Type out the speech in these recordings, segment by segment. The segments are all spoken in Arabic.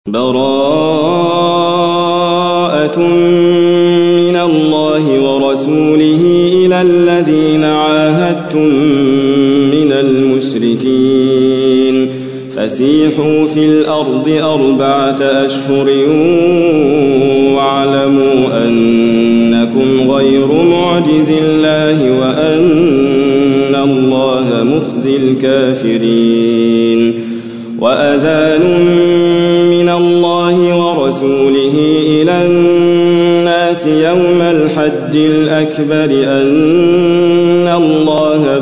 براءة من الله ورسوله إلى الذين عاهدتم من المشركين فسيحوا في الأرض 4 أشهر واعلموا أنكم غير معجز الله وأن الله مخزي الكافرين. وأذان من الله ورسوله إلى الناس يوم الحج الأكبر أن الله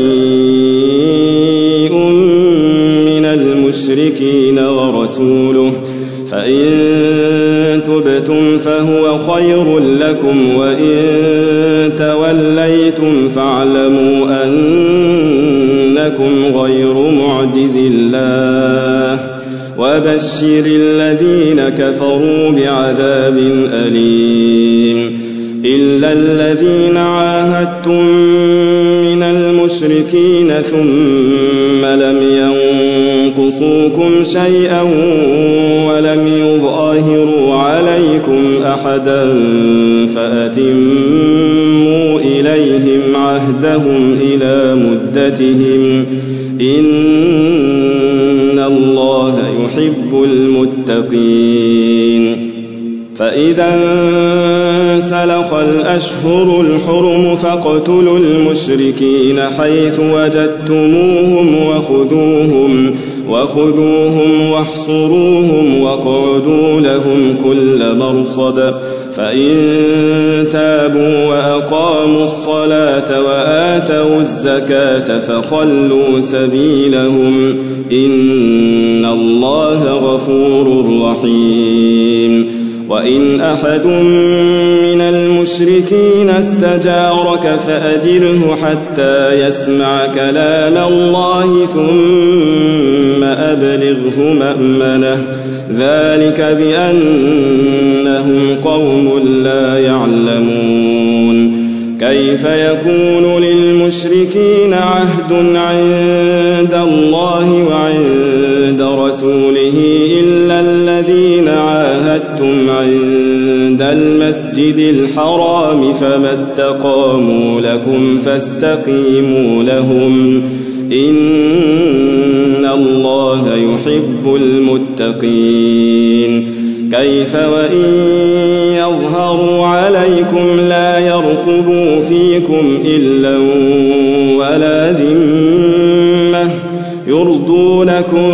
بريء من المشركين ورسوله فإن تبتم فهو خير لكم وإن توليتم فاعلموا أنكم غير معجز الله وبشر الذين كفروا بعذاب أليم. إلا الذين عاهدتم من المشركين ثم لم ينقصوكم شيئا ولم يظاهروا عليكم أحدا فأتموا إليهم عهدهم إلى مدتهم إن الله يحب المتقين. فإذا انسلخ الأشهر الحرم فاقتلوا المشركين حيث وجدتموهم وخذوهم واحصروهم واقعدوا لهم كل مرصد فإن تابوا وأقاموا الصلاة وآتوا الزكاة فخلوا سبيلهم إن الله غفور رحيم. وإن أحد من المشركين استجارك فأجره حتى يسمع كلام الله ثم أبلغه مأمنه ذلك بأنهم قوم لا يعلمون. كيف يكون للمشركين عهد عند الله وعند رسوله إلا الذين عاهدتم عند المسجد الحرام فما استقاموا لكم فاستقيموا لهم إن الله يحب المتقين. كيف وإن يظهروا عليكم لا يرقبوا فيكم إلا ولا ذمة يرضونكم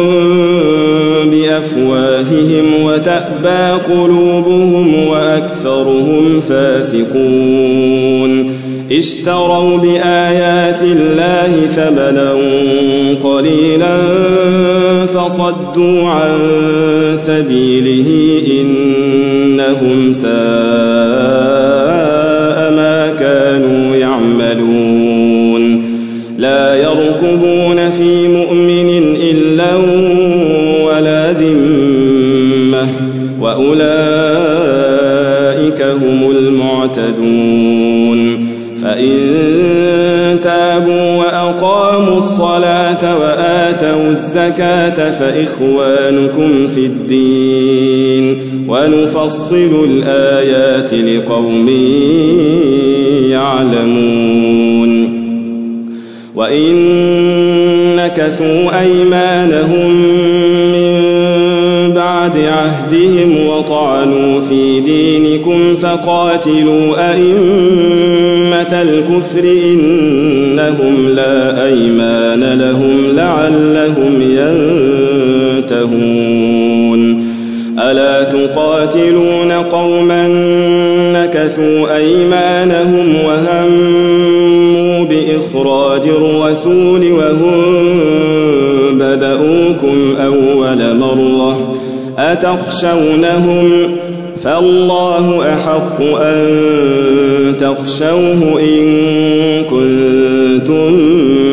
بأفواههم وتأبى قلوبهم وأكثرهم فاسقون. اشتروا بآيات الله ثمنا قليلا فصدوا عن سبيله إنهم ساء ما كانوا يعملون. لا يرقبون في مؤمن إلا ولا ذمة وأولئك هم المعتدون. فإن تابوا وأقاموا الصلاة وآتوا الزكاة فإخوانكم في الدين ونفصل الآيات لقوم يعلمون. وإن نكثوا أيمانهم من بعد عهدهم وطعنوا في دينكم فقاتلوا أئمة الكفر إنهم لا أيمان لهم لعلهم ينتهون. ألا تقاتلون قوما نكثوا أيمانهم وهموا بإخراج الرسول وهم بدؤوكم أول مرة أتخشونهم فالله أحق أن تخشوه إن كنتم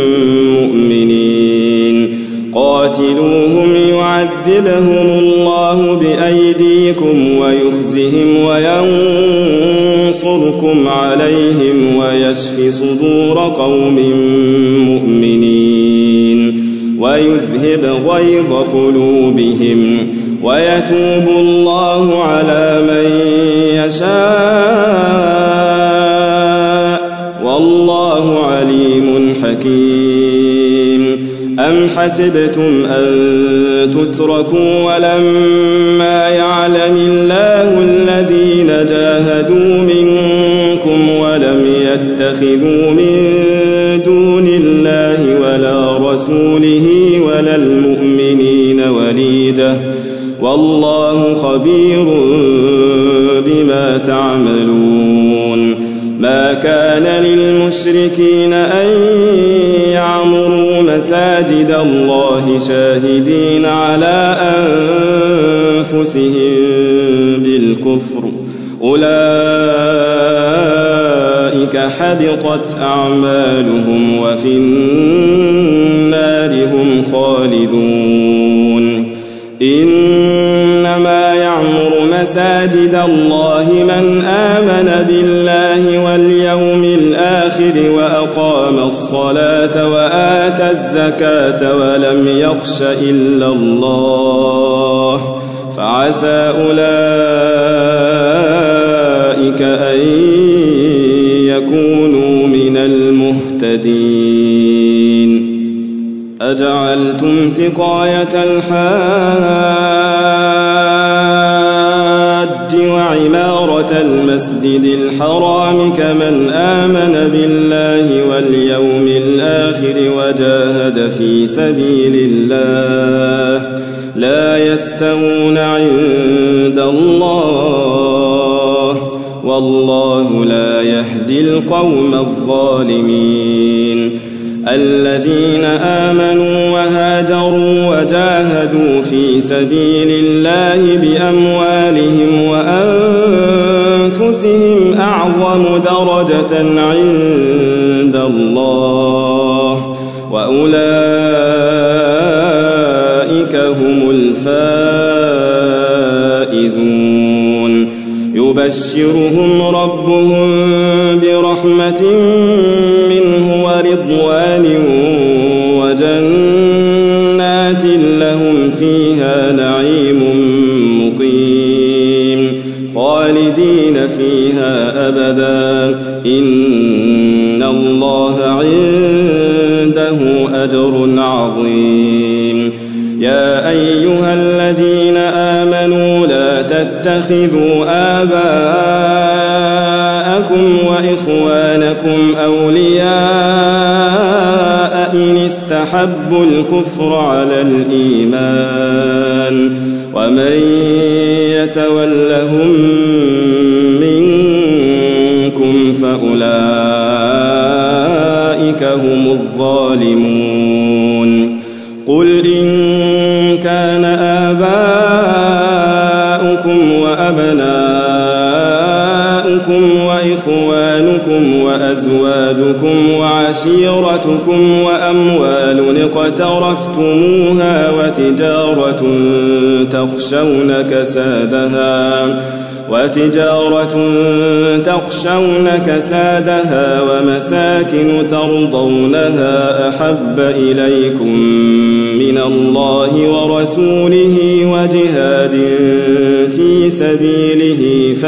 مؤمنين. قاتلوهم يعذبهم الله بأيديكم ويخزهم وينصركم عليهم ويشف صدور قوم مؤمنين ويذهب غيظ قلوبهم ويتوب الله على من يشاء والله عليم حكيم. أم حسبتم أن تتركوا ولما يعلم الله الذين جاهدوا منكم ولم يتخذوا من دون الله ولا رسوله ولا المؤمنين وليجة والله خبير بما تعملون. ما كان للمشركين أن يعمروا مساجد الله شاهدين على أنفسهم بالكفر أولئك حبطت أعمالهم وفي النار هم خالدون. إنما يعمر مساجد الله من آمن بالله واليوم الآخر وأقام الصلاة وآتى الزكاة ولم يخش إلا الله فعسى أولئك أن يكونوا من المهتدين. أجعلتم سقاية الحاج وعمارة المسجد الحرام كمن آمن بالله واليوم الآخر وجاهد في سبيل الله لا يستوون عند الله والله لا يهدي القوم الظالمين. الذين آمنوا وهاجروا وجاهدوا في سبيل الله بأموالهم وأنفسهم أعظم درجة عند الله وأولئك هم الفائزون. يبشرهم ربهم برحمة منه ورضوان وجنات لهم فيها نعيم مقيم خالدين فيها أبدا إن الله عنده أجر عظيم. يا أيها الذين آمنوا لا تتخذوا آباءكم وإخوانكم أولياء إن استحبوا الكفر على الإيمان ومن يتولهم منكم فأولئك هم الظالمون. قل إن كان آباؤكم وأبناؤكم وإخوانكم وأزواجكم وعشيرتكم وأموال اقترفتموها وتجارة تخشون كسادها ومساكن ترضونها أحب إليكم من الله ورسوله وجهاد في سبيله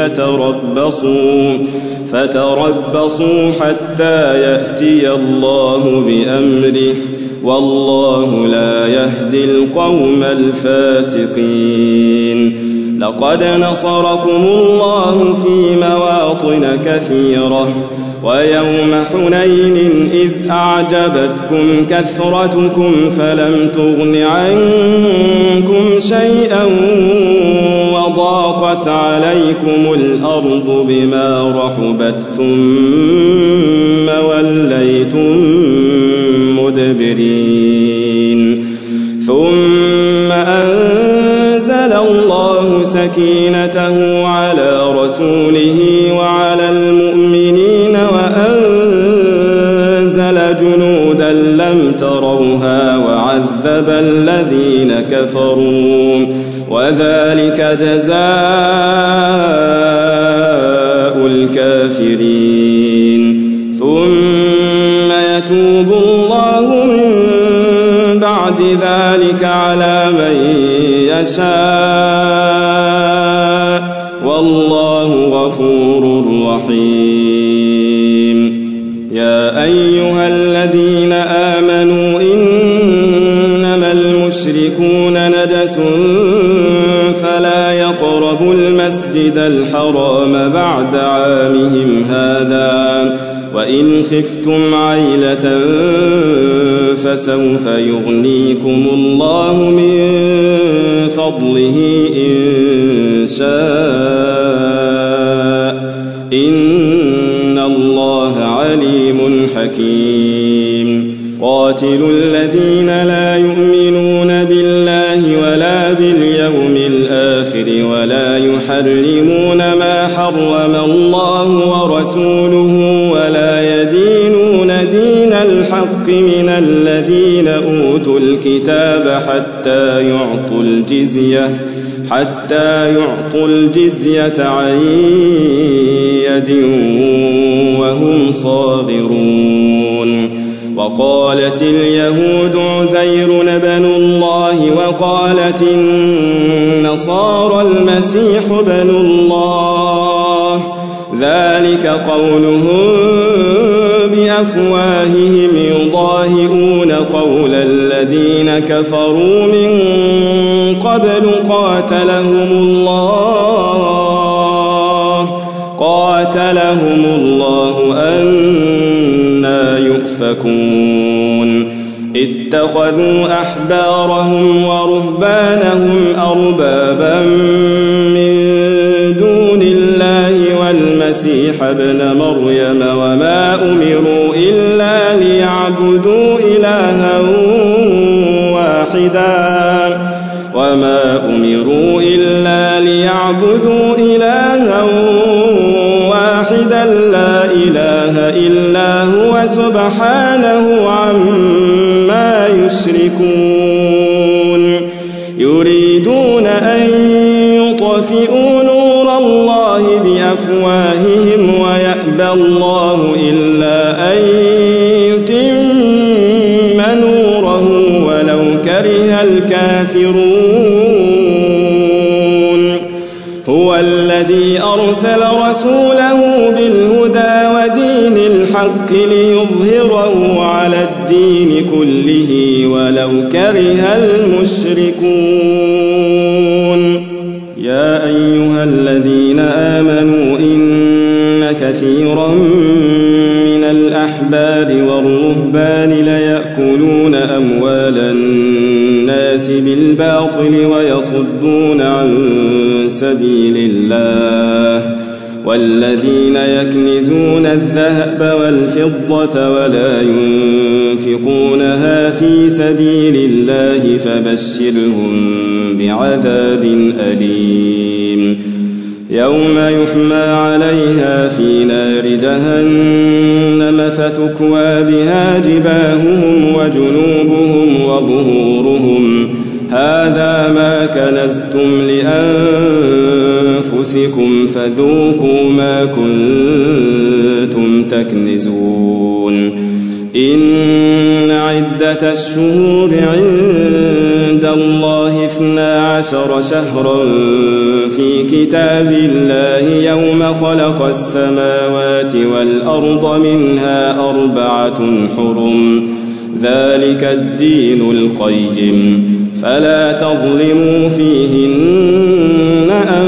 فتربصوا حتى يأتي الله بأمره والله لا يهدي القوم الفاسقين. لقد نصركم الله في مواطن كثيرة ويوم حنين إذ أعجبتكم كثرتكم فلم تغن عنكم شيئا وضاقت عليكم الأرض بما رحبت ثم وليتم مدبرين. ثم أنزل الله سكينته على رسوله وعلى المؤمنين وأنزل جنودا لم تروها وعذب الذين كفروا وذلك جزاء الكافرين. ثم يتوب الله من بعد ذلك على من يشاء والله غفور رحيم. يا أيها الذين آمنوا إنما المشركون نجس فلا يقربوا المسجد الحرام بعد عامهم هذا وإن خفتم عيلة فسوف يغنيكم الله من فضله إن شاء إن الله عليم حكيم. قاتلوا الذين لا يؤمنون بالله ولا باليوم الآخر ولا يحرمون ما حرم الله ورسوله ولا يدينون دين الحق من الذين أوتوا الكتاب حتى يعطوا الجزية عن يد وهم صاغرون. وقالت اليهود عزير بن الله وقالت النصارى المسيح بن الله ذلك قولهم بأفواههم يضاهئون قول الذين كفروا من قبل قاتلهم الله أنى يؤفكون. اتخذوا أحبارهم ورهبانهم أربابا من دون الله والمسيح ابن مريم وما أمروا إلا ليعبدوا إلها واحدا لا إله إلا هو سبحانه عما يشركون. يريدون أن يطفئوا نور الله بأفواههم ويأبى الله إلا أن يتم نوره ولو كره الكافرون. هو الذي أرسل رسوله بالهدى ودين الحق ليظهره على الدين كله ولو كره المشركون. يا أيها الذين آمنوا إن كثيرا من الأحبار والرهبان ليأكلون أموال الناس بالباطل ويصدون عن سبيل الله والذين يكنزون الذهب والفضة ولا ينفقونها في سبيل الله فبشرهم بعذاب أليم. يوم يحمى عليها في نار جهنم فتكوى بها جباههم وجنوبهم وظهورهم هذا ما كنزتم لأنفسكم فذوقوا ما كنتم تكنزون. إن عدة الشهور عند الله 12 شهرا في كتاب الله يوم خلق السماوات والأرض منها 4 حرم ذلك الدين القيم فلا تظلموا فيهن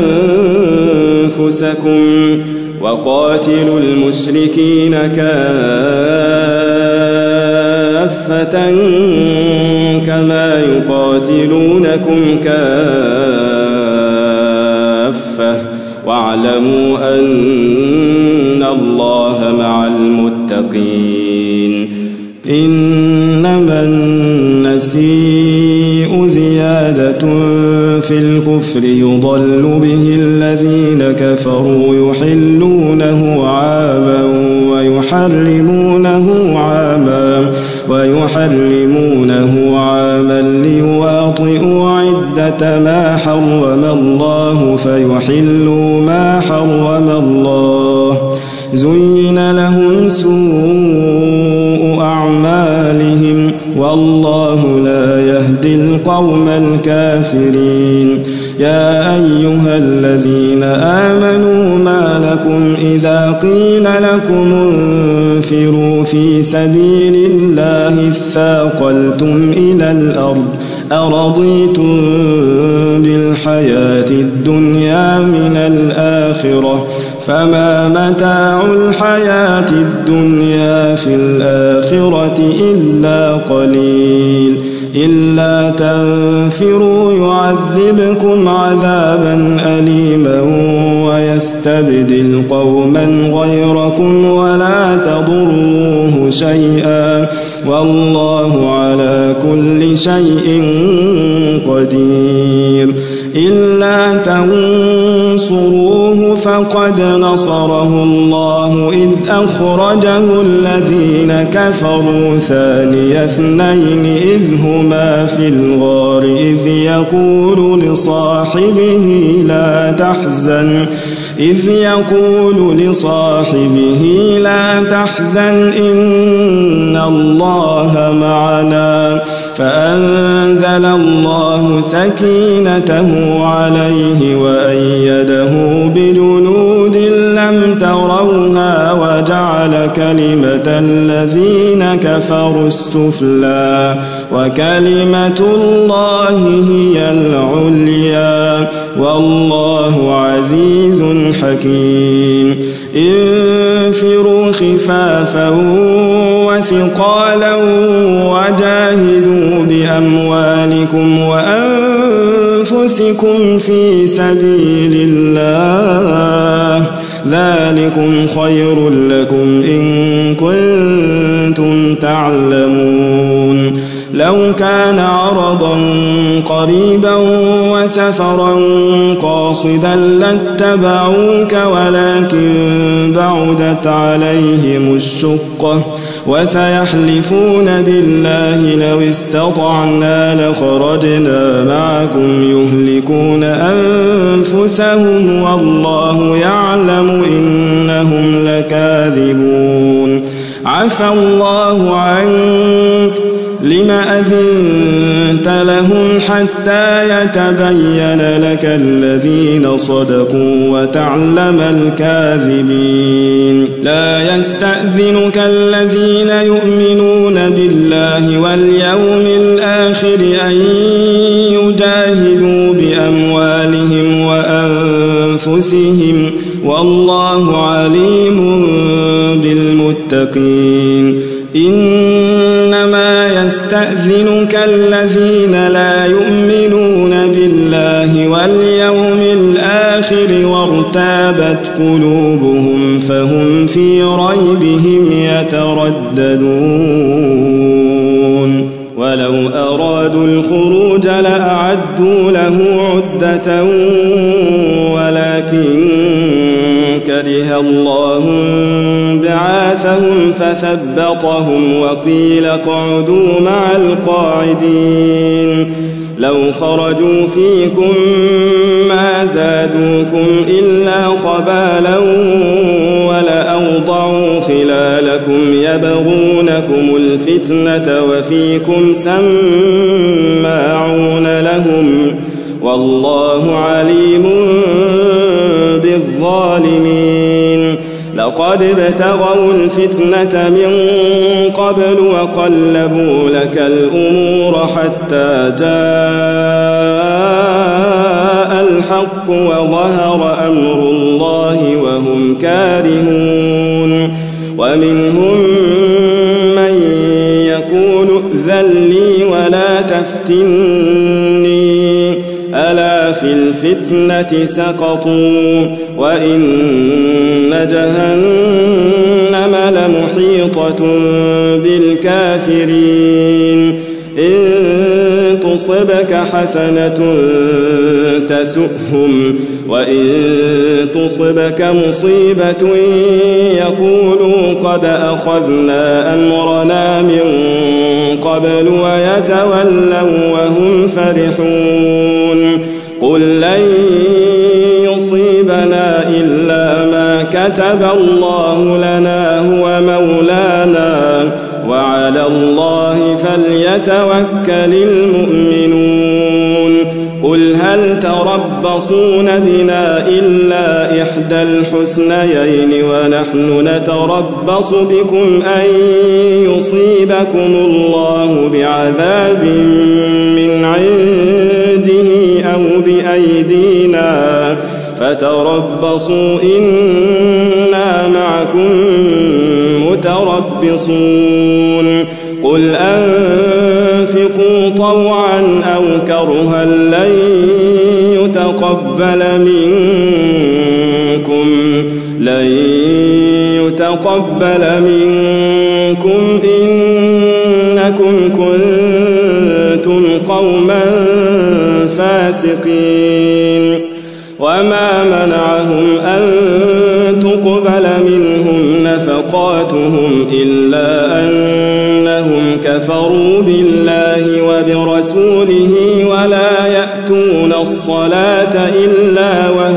أنفسكم وقاتلوا المشركين كافة كما يقاتلونكم كافة واعلموا أن الله مع المتقين. إنما النسيء زيادة في الكفر يضل به الذين كفروا يحلونه عاما ويحرمونه عاما ليواطئوا عدة ما حرم الله فيحلوا ما حرم الله. زين لهم سوء أعمالهم والله لا يهدي القوم الكافرين. يا أيها الذين آمنوا ما لكم إذا قيل لكم انفروا في سبيل الله اثاقلتم إلى الأرض أرضيتم بالحياة الدنيا من الآخرة فما متاع الحياة الدنيا في الآخرة إلا قليل. إلا تنفروا يعذبكم عذابا أليما ويستبدل قوما غيركم ولا تضروه شيئا والله على كل شيء قدير. إلا تنصروه فقد نصره الله إذ أخرجه الذين كفروا ثاني اثنين إذ هما في الغار إذ يقول لصاحبه لا تحزن إن الله معنا فأنزل الله سكينته عليه وأيده بجنود لم تروها وجعل كلمة الذين كفروا السفلى وكلمة الله هي العليا والله عزيز حكيم. انفروا خفافا وثقالا وجاهدوا بأموالكم وأنفسكم في سبيل الله ذلكم خير لكم إن كنتم تعلمون. لو كان عرضا قريبا وسفرا قاصدا لاتبعوك ولكن بعدت عليهم الشقة وسيحلفون بالله لو استطعنا لخرجنا معكم يهلكون أنفسهم والله يعلم إنهم لكاذبون. عفى الله عنك لم أذنت لهم حتى يتبين لك الذين صدقوا وتعلم الكاذبين. لا يستأذنك الذين يؤمنون بالله واليوم الآخر أن يجاهدوا بأموالهم وأنفسهم والله عليم بالمتقين. إنما يستأذنك الذين لا يؤمنون بالله واليوم الآخر وارتابت قلوبهم فهم في ريبهم يترددون. ولو أرادوا الخروج لأعدوا له عدة ولكن كره الله بعاثهم فثبطهم وقيل اقعدوا مع القاعدين. لو خرجوا فيكم ما زادوكم إلا خبالا ولأوضعوا خلالكم يبغونكم الفتنة وفيكم سماعون لهم والله عليم بالظالمين. لقد ابتغوا الفتنة من قبل وقلبوا لك الأمور حتى جاء الحق وظهر أمر الله وهم كارهون. ومنهم من يقول ائذن لي ولا تفتني ألا في الفتنة سقطوا وإن جهنم لمحيطة بالكافرين. إن تصبك حسنة تسؤهم وإن تصبك مصيبة يقولوا قد أخذنا أمرنا من قبل ويتولوا وهم فرحون. قل لن يصيبنا إلا ما كتب الله لنا هو مولانا وعلى الله فليتوكل المؤمنون قل هل تربصون بنا إلا إحدى الحسنيين ونحن نتربص بكم أن يصيبكم الله بعذاب من عنده أو بأيدينا فتربصوا إنا معكم متربصون قل أنفقوا طوعا أو كرها لن يتقبل منكم إنكم كنتم قوما فاسقين وما منعهم أن تقبل منهم نفقاتهم إلا أنهم كفروا بالله وبرسوله ولا يأتون الصلاة إلا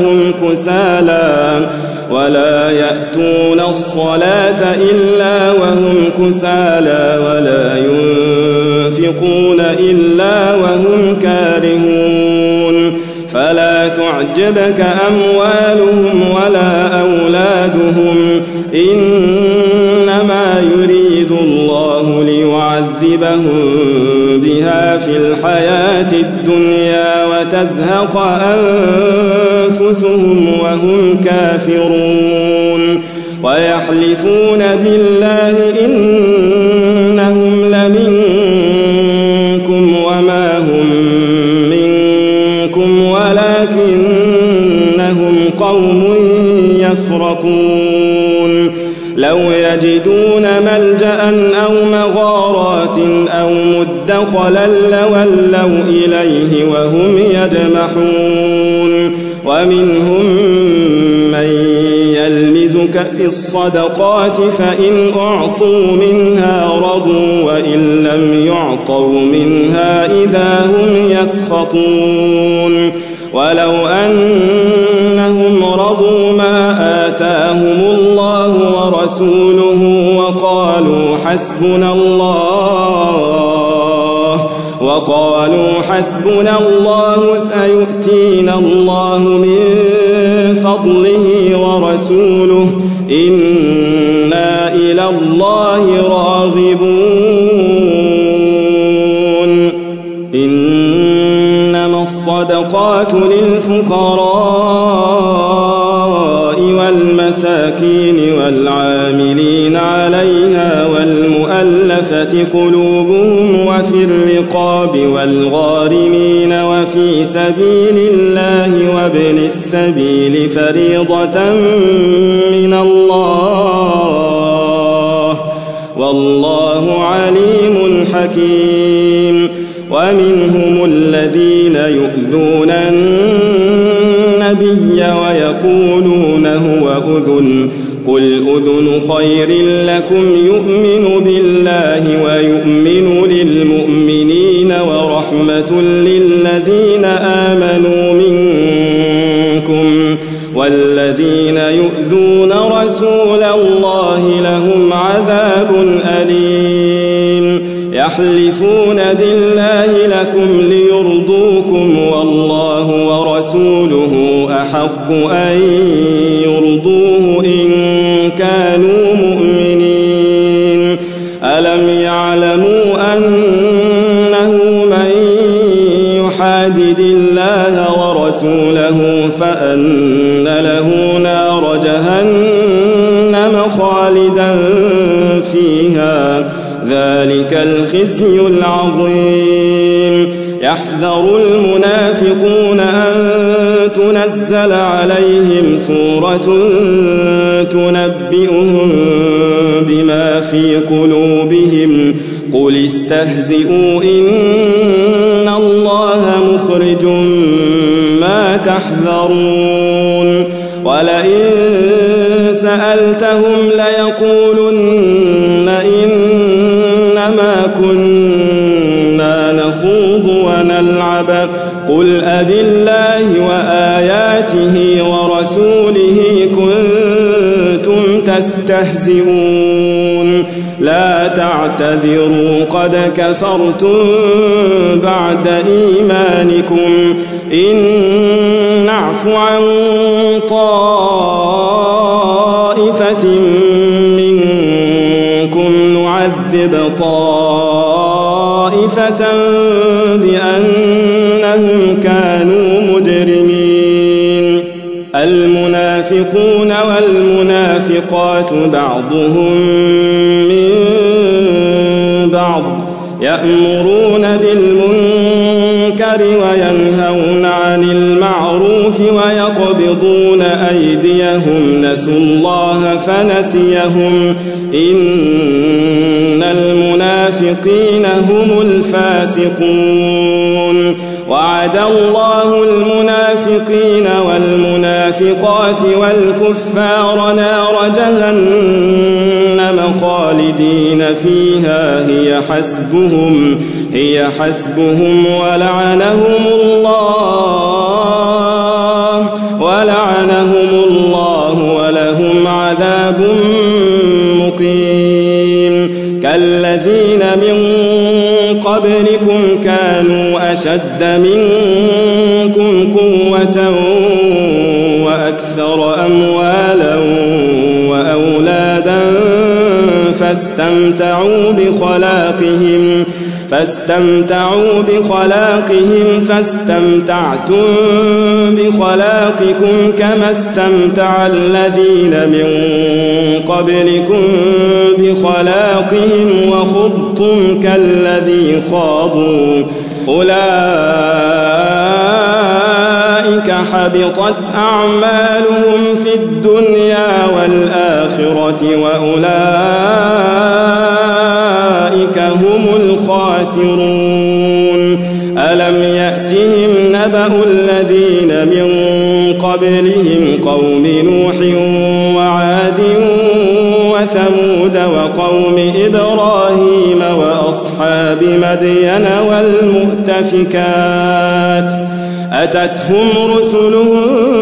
وهم كسالى ولا ينفقون إلا وهم كارهون فلا تعجبك أموالهم ولا أولادهم إنما يريد الله ليعذبهم بها في الحياة الدنيا وتزهق أنفسهم وهم كافرون ويحلفون بالله إنهم لمنكم وما هم منكم ولكنهم قوم يفرقون لو يجدون ملجأ أو مغارات أو مدخلا لولوا إليه وهم يجمحون ومنهم من يلمزك في الصدقات فإن أعطوا منها رضوا وإن لم يعطوا منها إذا هم يسخطون ولو أنهم رضوا ما آتاهم الله ورسوله وقالوا حسبنا الله سيؤتينا الله من فضله ورسوله إنا إلى الله راغبون إنما الصدقات للفقراء والمساكين والعاملين عليها والمؤلفة قلوبهم وفي الرقاب والغارمين وفي سبيل الله وابن السبيل فريضة من الله والله عليم حكيم ومنهم الذين يؤذون النبي ويقولون هو أذن قل أذن خير لكم يؤمن بالله ويؤمن للمؤمنين ورحمة للذين آمنوا منكم والذين يؤذون رسول الله لهم عذاب أليم يحلفون بالله لكم ليرضوكم والله ورسوله أحق أن يرضوه إن كانوا مؤمنين ألم يعلموا أنه من يحادد الله ورسوله فأن له نار جهنم خالدا فيها ذلك الخزي العظيم يحذر المنافقون أن تنزل عليهم سورة تنبئهم بما في قلوبهم قل استهزئوا إن الله مخرج ما تحذرون ولئن سألتهم ليقولن إنما كنا نخوض ونلعب قل أبالله وآياته ورسوله كنتم يستهزئون لا تعتذروا قد كفرتم بعد إيمانكم إن نعف عن طائفة منكم نعذب طائفة بأنهم كانوا مجرمين المنافقون والمنافقات بعضهم من بعض يأمرون بالمنكر وينهون عن المعروف ويقبضون أيديهم نسوا الله فنسيهم إن المنافقين هم الفاسقون وعد الله المنافقين والمنافقات والكفار نار جهنم خالدين فيها هي حسبهم ولعنهم الله ولهم عذاب مقيم كالذين من قبلكم كانوا أشد منكم قوة وأكثر أموالا وأولادا فاستمتعوا بخلاقهم فاستمتعتم بخلاقكم كما استمتع الذين من قبلكم بخلاقهم وخضتم كالذي خاضوا أولئك حبطت أعمالهم في الدنيا والآخرة وأولئك هم الخاسرون ألم يأتهم نبأ الذين من قبلهم قوم نوح وعاد وثمود وقوم إبراهيم وأصحاب مدين والمؤتفكات أتتهم رسلهم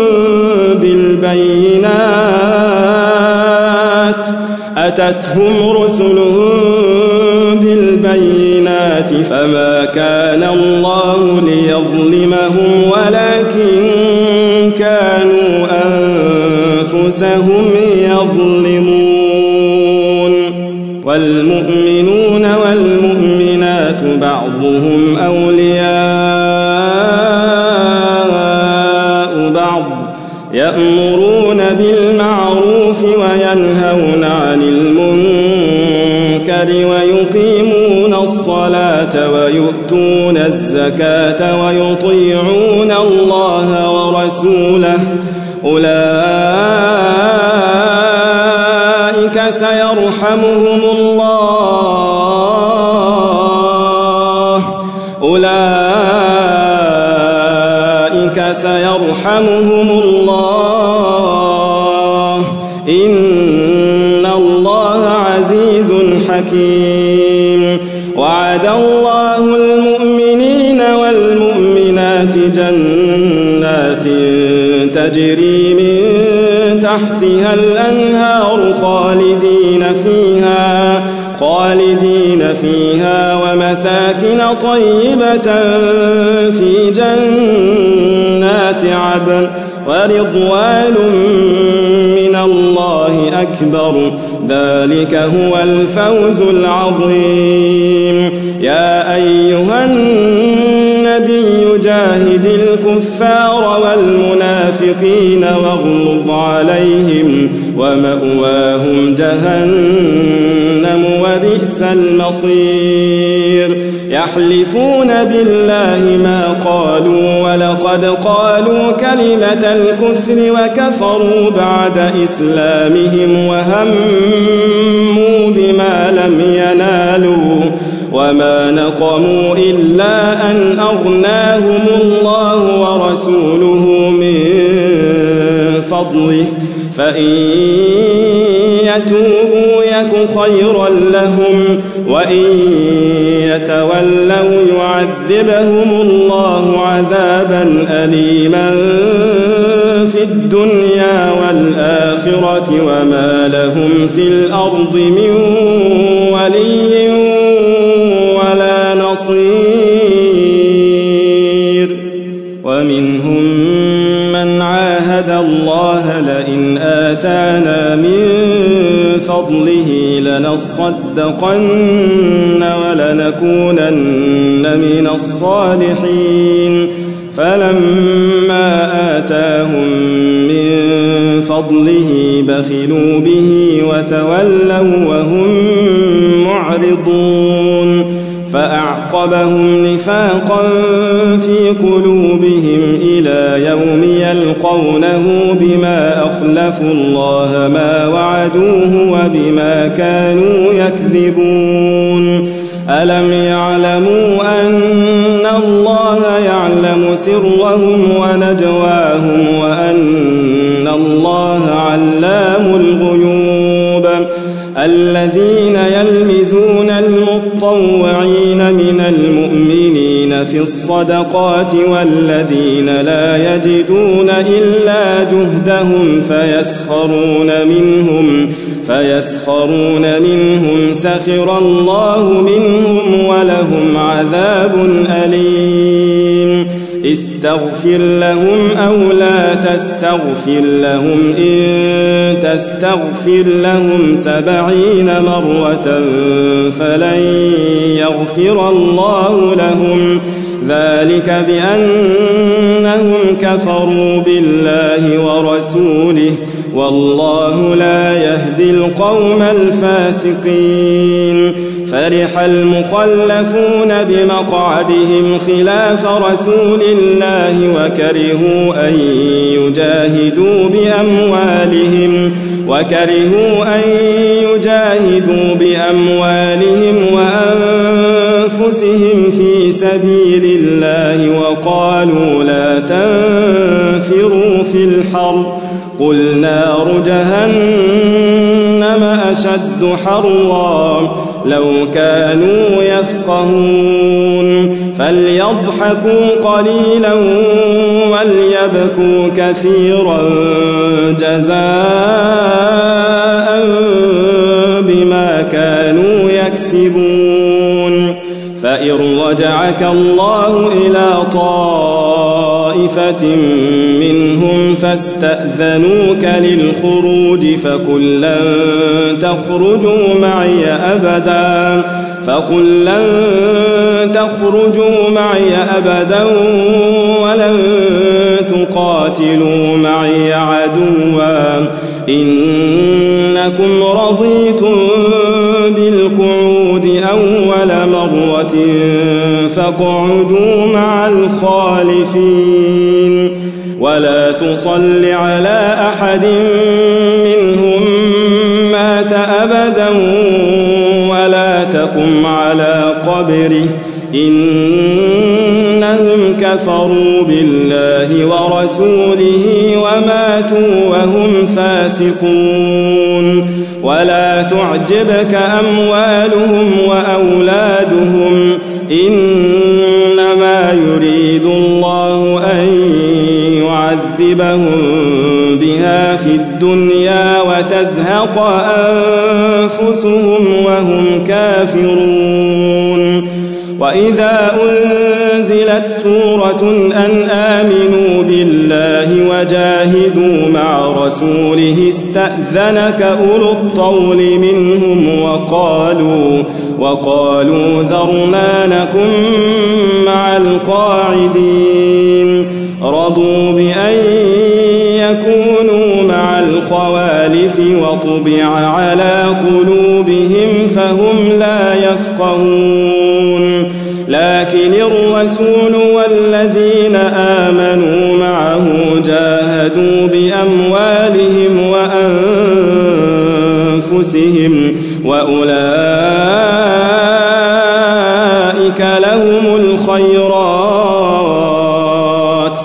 بالبينات فما كان الله ليظلمهم ولكن كانوا أنفسهم يظلمون والمؤمنون والمؤمنات بعضهم أولياء بعض يأمرون بالمعروف وينهون عن المنكر ويقيمون الصلاة ويؤتون الزكاة ويطيعون الله ورسوله أولئك سيرحمهم الله إن الله عزيز حكيم وعد الله المؤمنين والمؤمنات جنات تجري من تحتها الأنهار خالدين فيها ومساكن طيبة في جنات عدن ورضوان من الله أكبر ذلك هو الفوز العظيم يا أيها النبي جاهد الكفار والمنافقين واغلظ عليهم ومأواهم جهنم وبئس المصير يحلفون بالله ما قالوا ولقد قالوا كلمة الكفر وكفروا بعد إسلامهم وهموا بما لم ينالوا وما نقموا إلا أن أغناهم الله ورسوله من فضله فإن يتوبوا يك خيرا لهم وإن يتولوا يعذبهم الله عذابا أليما في الدنيا والآخرة الآخرة وما لهم في الأرض من ولي ولا نصير. ومنهم من عاهد الله لئن آتانا من فضله لنصدقن ولنكونن من الصالحين فلما آتاهم من فضله بخلوا به وتولوا وهم معرضون فأعقبهم نفاقا في قلوبهم إلى يوم يلقونه بما أخلفوا الله ما وعدوه وبما كانوا يكذبون. ألم يعلموا أن الله يعلم سرهم ونجواهم وأن الله علام الغيوب. الذين يلمزون المطوعين من المؤمنين في الصدقات والذين لا يجدون إلا جهدهم فيسخرون منهم سخر الله منهم ولهم عذاب أليم. استغفر لهم أو لا تستغفر لهم إن تستغفر لهم 70 مرة فلن يغفر الله لهم ذلك بأنهم كفروا بالله ورسوله والله لا يهدي القوم الفاسقين. فرح المخلفون بمقعدهم خلاف رسول الله وكرهوا أن يجاهدوا بأموالهم وأنفسهم في سبيل الله وقالوا لا تنفروا في الحر قل نار جهنم أشد حرا لو كانوا يفقهون. فليضحكوا قليلا وليبكوا كثيرا جزاء بما كانوا يكسبون. فإن رجعك الله إلى طائفة منهم فاستأذنوك للخروج فقل لن تخرجوا معي أبدا ولن تقاتلوا معي عدوا إنكم رضيتم بالقعود أول مرة فاقعدوا مع الخالفين. ولا تصل على أحد منهم مات أبدا ولا تقم على قبره إنهم كفروا بالله ورسوله وماتوا وهم فاسقون. ولا تعجبك أموالهم وأولادهم إنما يريد الله أن يعذبهم بها في الدنيا وتزهق أنفسهم وهم كافرون. وإذا أنزلت سورة أن آمنوا بالله وجاهدوا مع رسوله استأذنك أولو الطول منهم وقالوا ذرنا نكن مع القاعدين. رضوا بأن يكونوا مع الخوالف وطبع على قلوبهم فهم لا يفقهون. لكن الرسول والذين آمنوا معه جاهدوا بأموالهم وأنفسهم وأولئك لهم الخيرات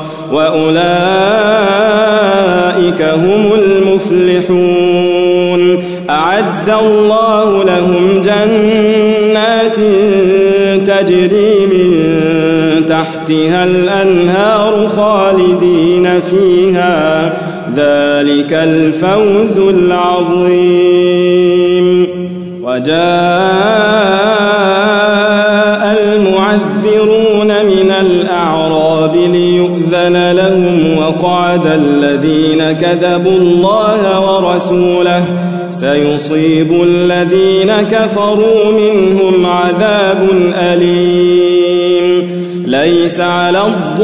وأولئك هم المفلحون. أعد الله لهم جنات تجري من تحتها الأنهار خالدين فيها ذلك الفوز العظيم. وجاء المعذرون من الأعراب ليؤذن لهم وقعد الذين كذبوا الله ورسوله سيصيب الذين كفروا منهم عذاب أليم. ليس على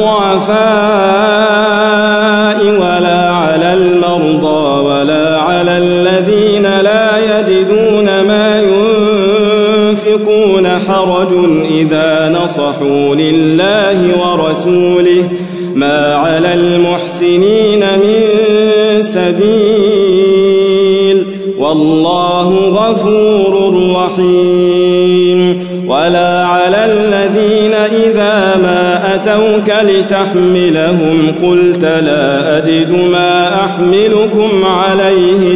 الضعفاء ولا على المرضى ولا على الذين لا يجدون ما ينفقون حرج إذا نصحوا لله ورسوله ما على المحسنين من سبيل والله غفور رحيم. ولا على الذين إذا ما أتوك لتحملهم قلت لا أجد ما أحملكم عليه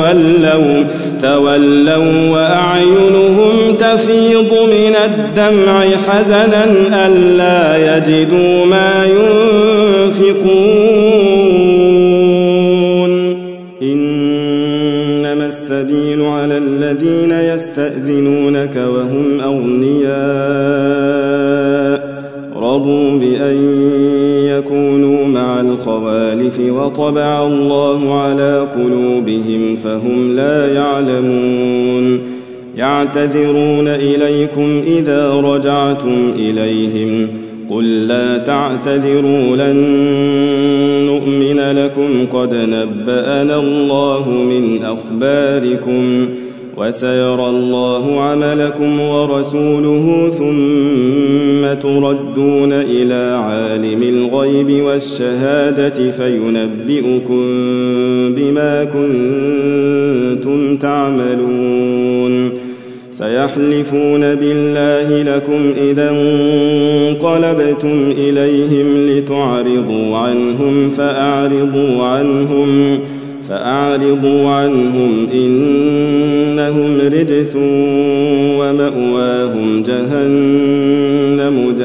تولوا وأعينهم تفيض من الدمع حزنا ألا يجدوا ما ينفقون. إنما السبيل على الذين يستأذنونك وهم أغنياء رضوا بأن يكونوا مع الخوالف وطبع الله على قلوبهم فهم لا يعلمون. يعتذرون إليكم إذا رجعتم إليهم قل لا تعتذروا لن نؤمن لكم قد نبأنا الله من أخباركم وسيرى الله عملكم ورسوله ثم تردون إلى عالم الغيب والشهادة فينبئكم بما كنتم تعملون. سيحلفون بالله لكم إذا انقلبتم إليهم لتعرضوا عنهم فأعرضوا عنهم إنهم رجس ومأواهم جهنم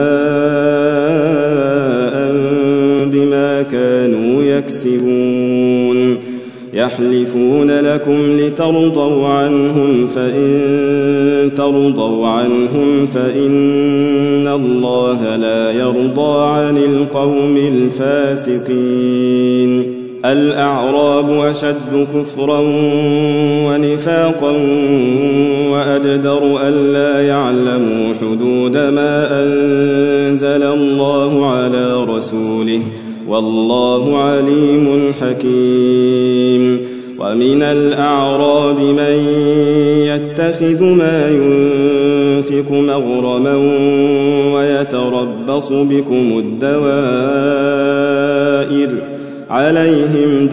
جزاء بما كانوا يكسبون. يحلفون لكم لترضوا عنهم فإن ترضوا عنهم فإن الله لا يرضى عن القوم الفاسقين. الأعراب أشد كفرا ونفاقا وأجدر ألا يعلموا حدود ما أنزل الله على رسوله والله عليم حكيم. ومن الأعراب من يتخذ ما ينفق مغرما ويتربص بكم الدوائر عليهم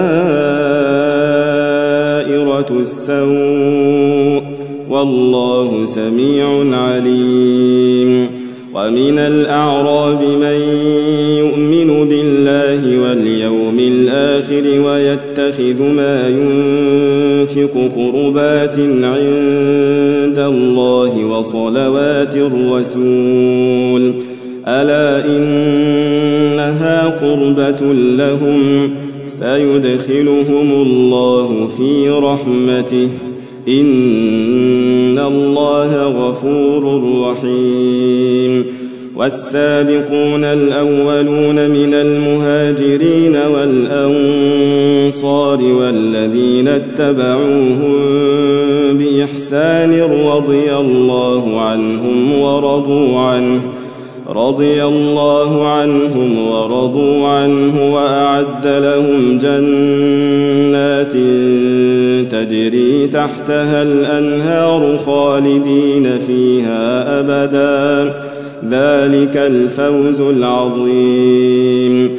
دائرة السوء والله سميع عليم. ومن الأعراب من يؤمن بالله واليوم الآخر ويتخذ ما ينفق قربات عند الله وصلوات الرسول ألا إنها قربة لهم سيدخلهم الله في رحمته إن الله غفور رحيم. والسابقون الأولون من المهاجرين والأنصار والذين اتبعوهم بإحسان رضي الله عنهم ورضوا عنه وأعد لهم جنات تجري تحتها الأنهار خالدين فيها أبدا ذلك الفوز العظيم.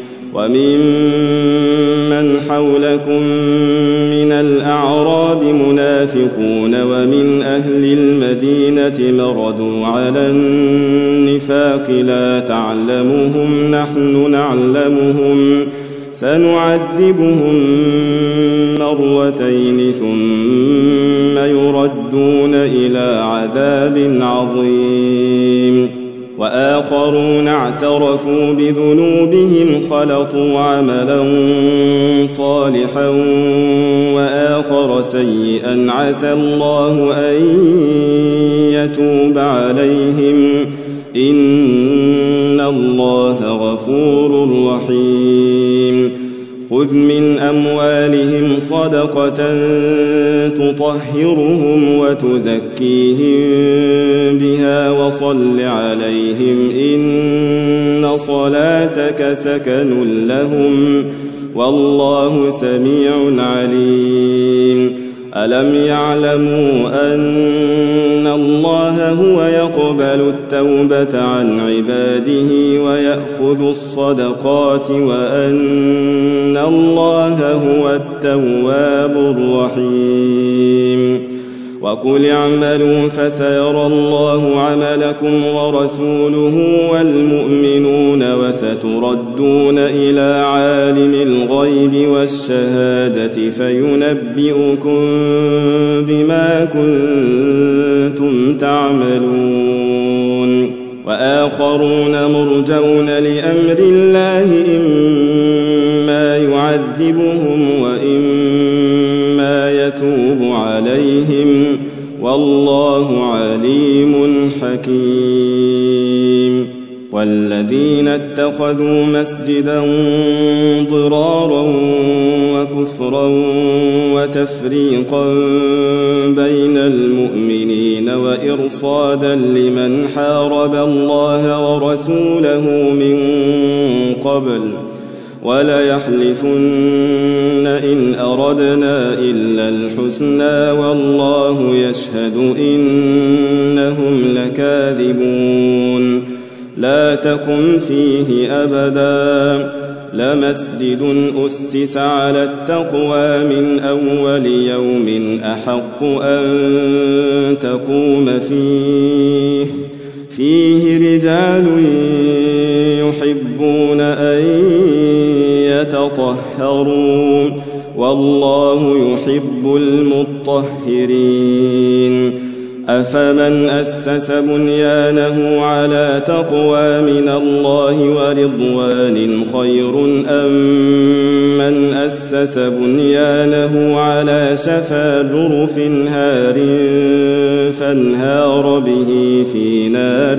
وممن حولكم من الأعراب منافقون ومن أهل المدينة مردوا على النفاق لا تعلمهم نحن نعلمهم سنعذبهم مرتين ثم يردون إلى عذاب عظيم. وآخرون اعترفوا بذنوبهم خلطوا عملا صالحا وآخر سيئا عسى الله أن يتوب عليهم إن الله غفور رحيم خذ من أموالهم صدقة تطهرهم وتزكيهم بها وصل عليهم إن صلاتك سكن لهم والله سميع عليم ألم يعلموا أن الله هو يقبل التوبة عن عباده ويأخذ الصدقات وأن الله هو التواب الرحيم وقل اعملوا فسيرى الله عملكم ورسوله والمؤمنون وستردون إلى عالم الغيب والشهادة فينبئكم بما كنتم تعملون وآخرون مرجون لأمر الله إما يعذبهم وإما يتوب عليهم والله عليم حكيم والذين اتخذوا مسجدا ضرارا وكفرا وتفريقا بين المؤمنين وإرصادا لمن حارب الله ورسوله من قبل وليحلفن إن أردنا إلا الحسنى والله يشهد إنهم لكاذبون لا تقم فيه أبدا لمسجد أسس على التقوى من أول يوم أحق أن تقوم فيه رجال يحبون أن يتطهروا والله يحب المطهرين أفمن أسس بنيانه على تقوى من الله ورضوان خير أم من أسس بنيانه على شفا جرف هار فانهار به في نار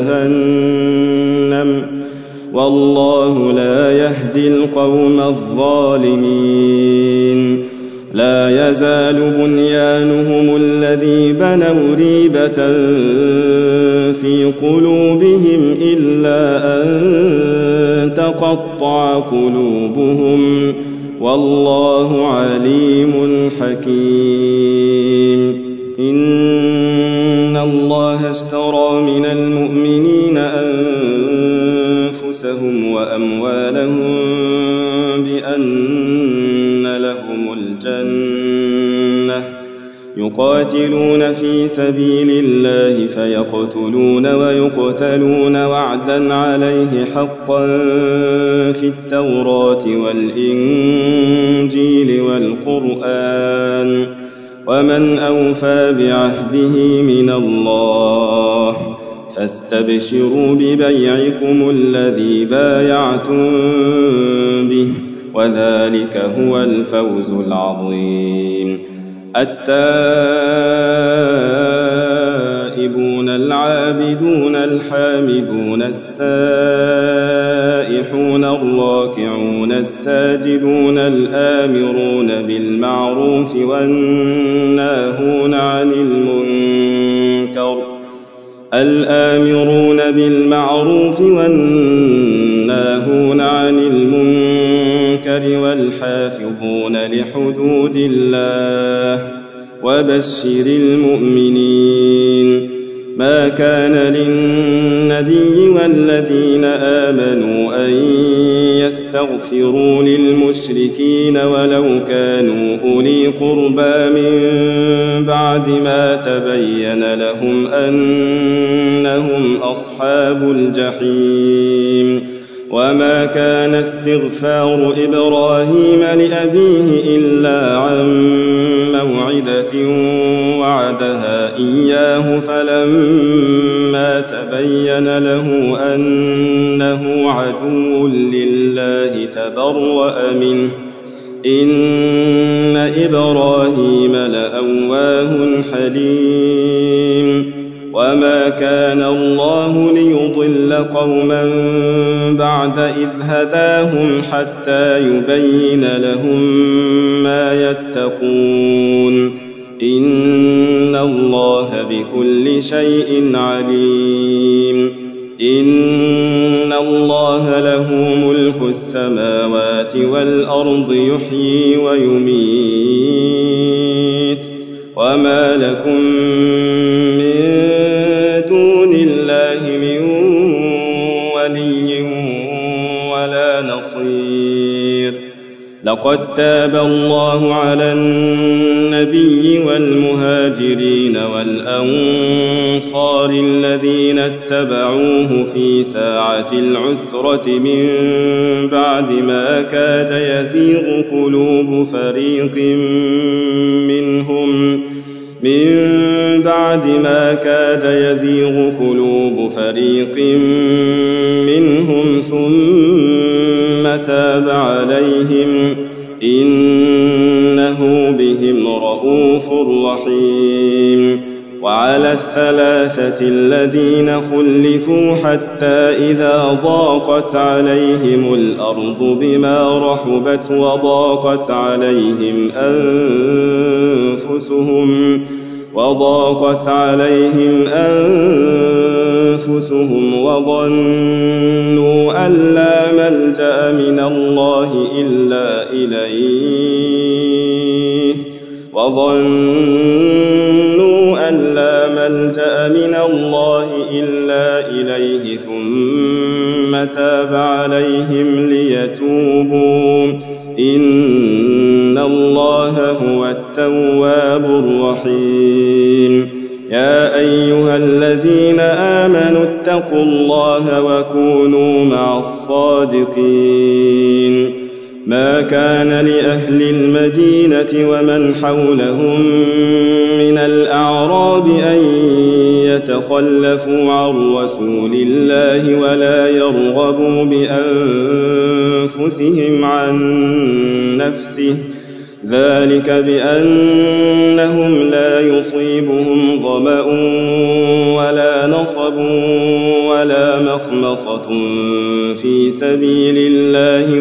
جهنم والله لا يهدي القوم الظالمين لا يزال بنيانهم الذي بنوا ريبة في قلوبهم إلا أن تقطع قلوبهم والله عليم حكيم إن الله اشترى من المؤمنين أنفسهم وأموالهم بأن لهم الجنة يقاتلون في سبيل الله فيقتلون ويقتلون وعدا عليه حقا في التوراة والإنجيل والقرآن ومن أوفى بعهده من الله فاستبشروا ببيعكم الذي بايعتم به وذلك هو الفوز العظيم التائبون العابدون الحامدون السائحون الراكعون الساجدون الآمرون بالمعروف والناهون عن المنكر والحافظون لحدود الله وبشر المؤمنين ما كان للنبي والذين آمنوا أن يستغفروا للمشركين ولو كانوا أولي قربى من بعد ما تبين لهم أنهم أصحاب الجحيم وما كان استغفار إبراهيم لأبيه إلا عن موعدة وعدها إياه فلما فلما تبين له أنه عدو لله تبرأ منه إن إبراهيم لأواه حليم وما كان الله ليضل قوما بعد إذ هداهم حتى يبين لهم ما يتقون إن الله بكل شيء عليم إن الله له ملك السماوات والأرض يحيي ويميت وما لكم من دون الله من ولي ولا نصير لقد تاب الله على النبي والمهاجرين والأنصار الذين اتبعوه في ساعة العسرة من بعد ما كاد يزيغ قلوب فريق منهم ثم تاب عليهم إنه بهم رءوف رحيم وعلى الثلاثة الذين خلفوا حتى إذا ضاقت عليهم الأرض بما رحبت وضاقت عليهم أنفسهم وظنوا أن لا ملجأ من الله إلا إليه ثم تاب عليهم ليتوبوا إن الله هو التواب الرحيم يا أيها الذين آمنوا اتقوا الله وكونوا مع الصادقين ما كان لأهل المدينة ومن حولهم من الأعراب أن يتخلفوا عن رسول الله ولا يرغبوا بأنفسهم عن نفسه ذلك بأنهم لا يصيبهم ظمأ ولا نصب ولا مخمصة في سبيل الله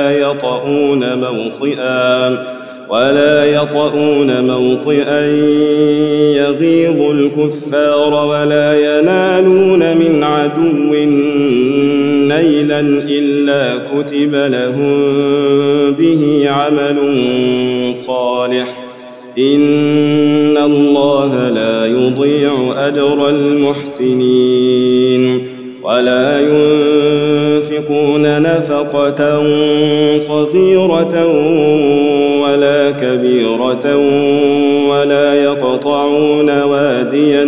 ولا يطؤون موطئا يغيظ الكفار ولا ينالون من عدو نيلا إلا كتب لهم به عمل صالح إن الله لا يضيع أجر المحسنين ولا ينفقون نفقة صغيرة ولا كبيرة ولا يقطعون واديا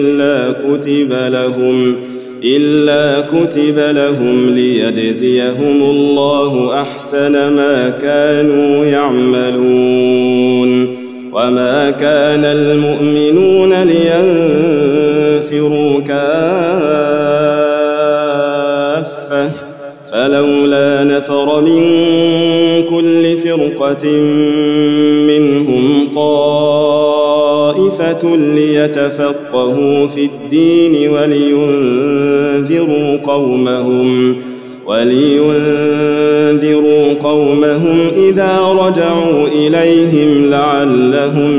إلا كتب لهم ليجزيهم الله أحسن ما كانوا يعملون وما كان المؤمنون لينفروا كافة فلولا نفر من كل فرقة منهم طائفة ليتفقهوا في الدين ولينذروا قومهم إذا رجعوا إليهم لعلهم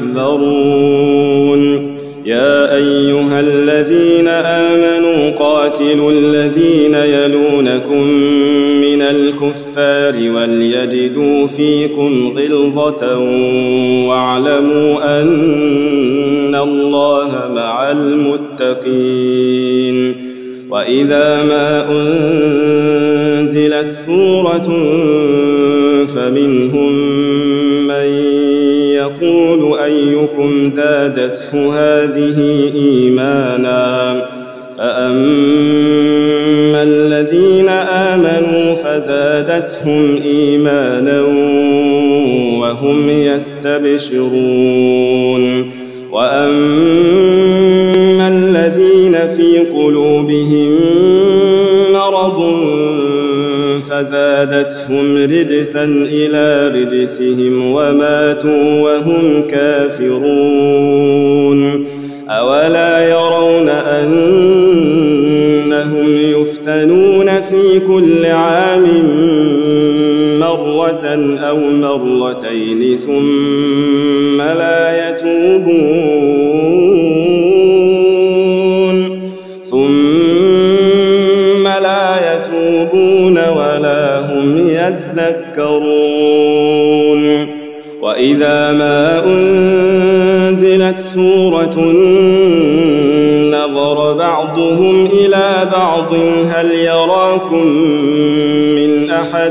يحذرون يا أيها الذين آمنوا قاتلوا الذين يلونكم من الكفار وليجدوا فيكم غلظة واعلموا أن الله مع المتقين وإذا ما أنزلت سورة فمنهم من يقول أيكم زادته هذه إيمانا فأما الذين آمنوا فزادتهم إيمانا وهم يستبشرون وأما الذين الذين في قلوبهم مرض فزادتهم رجسا إلى رجسهم وماتوا وهم كافرون أولا يرون أنهم يفتنون في كل عام مرة أو مرتين ثم لا يتوبون ولا هم يذكرون وإذا ما أنزلت سورة نظر بعضهم إلى بعض هل يراكم من أحد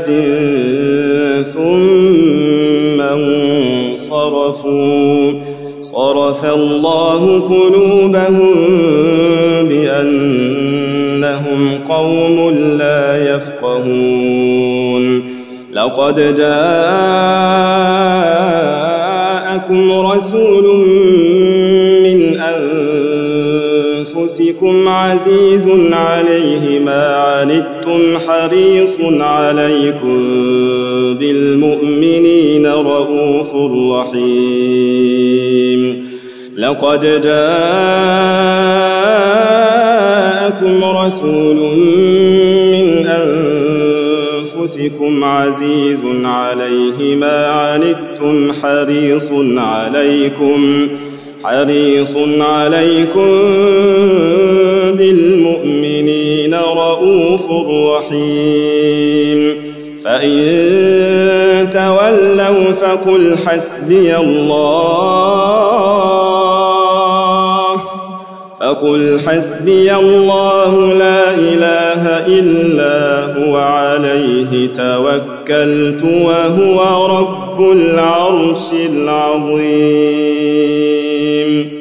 ثم انصرفوا صرف الله قلوبهم بأنهم قوم لا يفقهون لقد جاءكم رسول من أنفسكم عزيز عليه ما عنتم حريص عليكم بالمؤمنين رءوف رحيم لقد جاءكم رسول من أنفسكم عزيز عليه ما عنتم حريص عليكم بالمؤمنين رءوف رحيم فإن تولوا فقل حسبي الله لا إله إلا هو عليه توكلت وهو رب العرش العظيم